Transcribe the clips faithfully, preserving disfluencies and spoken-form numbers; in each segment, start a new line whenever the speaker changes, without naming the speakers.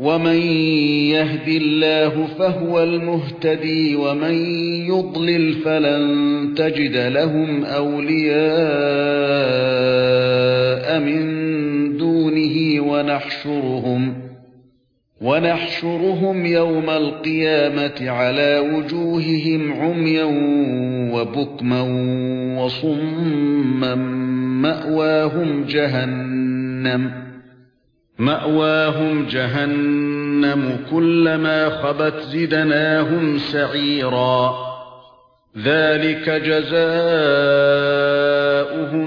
ومن يهد الله فهو المهتدي ومن يضلل فلن تجد لهم أولياء من دونه ونحشرهم ونحشرهم يوم القيامة على وجوههم عميا وبكما وصما مأواهم جهنم مأواهم جهنم كلما خبت زدناهم سعيرا ذلك جزاؤهم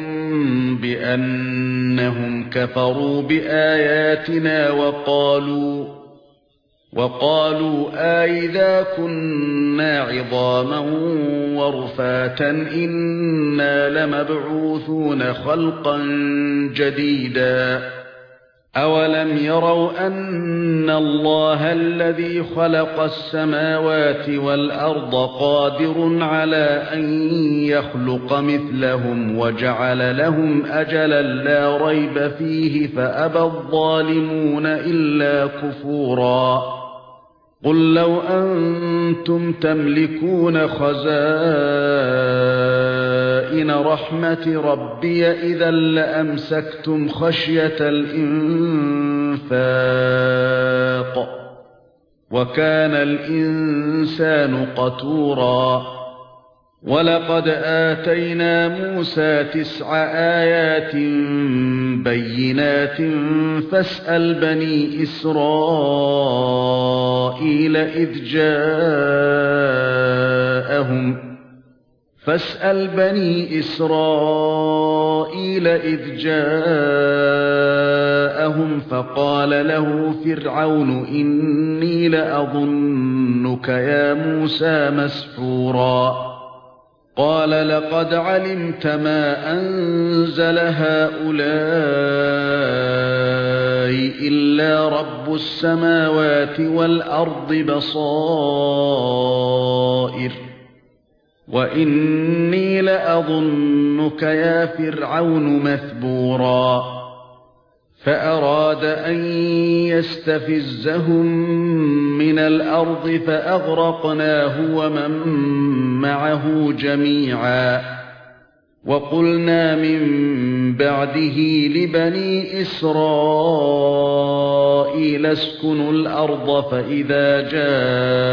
بأنهم كفروا بآياتنا وقالوا وقالوا أَإِذَا كُنَّا عِظَامًا وَرُفَاتًا إِنَّا لَمَبْعُوثُونَ خَلْقًا جَدِيدًا أَوَلَمْ يَرَوْا أَنَّ اللَّهَ الَّذِي خَلَقَ السَّمَاوَاتِ وَالْأَرْضَ قَادِرٌ عَلَى أَن يَخْلُقَ مِثْلَهُمْ وَجَعَلَ لَهُمْ أَجَلًا لَّا رَيْبَ فِيهِ فَأَبَى الظَّالِمُونَ إِلَّا كُفُورًا قُل لَّوْ أَنتُمْ تَمْلِكُونَ خَزَائِنَ رَحْمَةِ رَبِّي إِذًا لَّأَمْسَكْتُمْ خَشْيَةَ الْإِنفَاقِ وَكَانَ الْإِنسَانُ قَتُورًا وَلَقَدْ آتَيْنَا مُوسَى تِسْعَ آيَاتٍ بَيِّنَاتٍ فَاسْأَلْ بَنِي إِسْرَائِيلَ إِذْ جَاءَهُمْ فَاسْأَلْ بَنِي إِسْرَائِيلَ إِذْ جَاءَهُمْ فَقَالَ لَهُ فِرْعَوْنُ إِنِّي لَأَظُنُّكَ يَا مُوسَى مَسْحُورًا قَالَ لَقَدْ عَلِمْتَ مَا أَنزَلَ هَؤُلَاءِ إِلَّا رَبُّ السَّمَاوَاتِ وَالْأَرْضِ بَصَائِرَ وَإِنِّي لَأَظُنُّكَ يَا فِرْعَوْنُ مَثْبُورًا فَأَرَادَ أَن يَسْتَفِزَّهُم مِّنَ الْأَرْضِ فَأَغْرَقْنَاهُ وَمَن مَّعَهُ جَمِيعًا وَقُلْنَا مِن بَعْدِهِ لِبَنِي إِسْرَائِيلَ اسْكُنُوا الْأَرْضَ فَإِذَا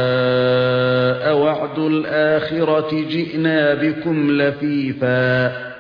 جَاءَ وَعْدُ الْآخِرَةِ جِئْنَا بِكُمْ لَفِيفًا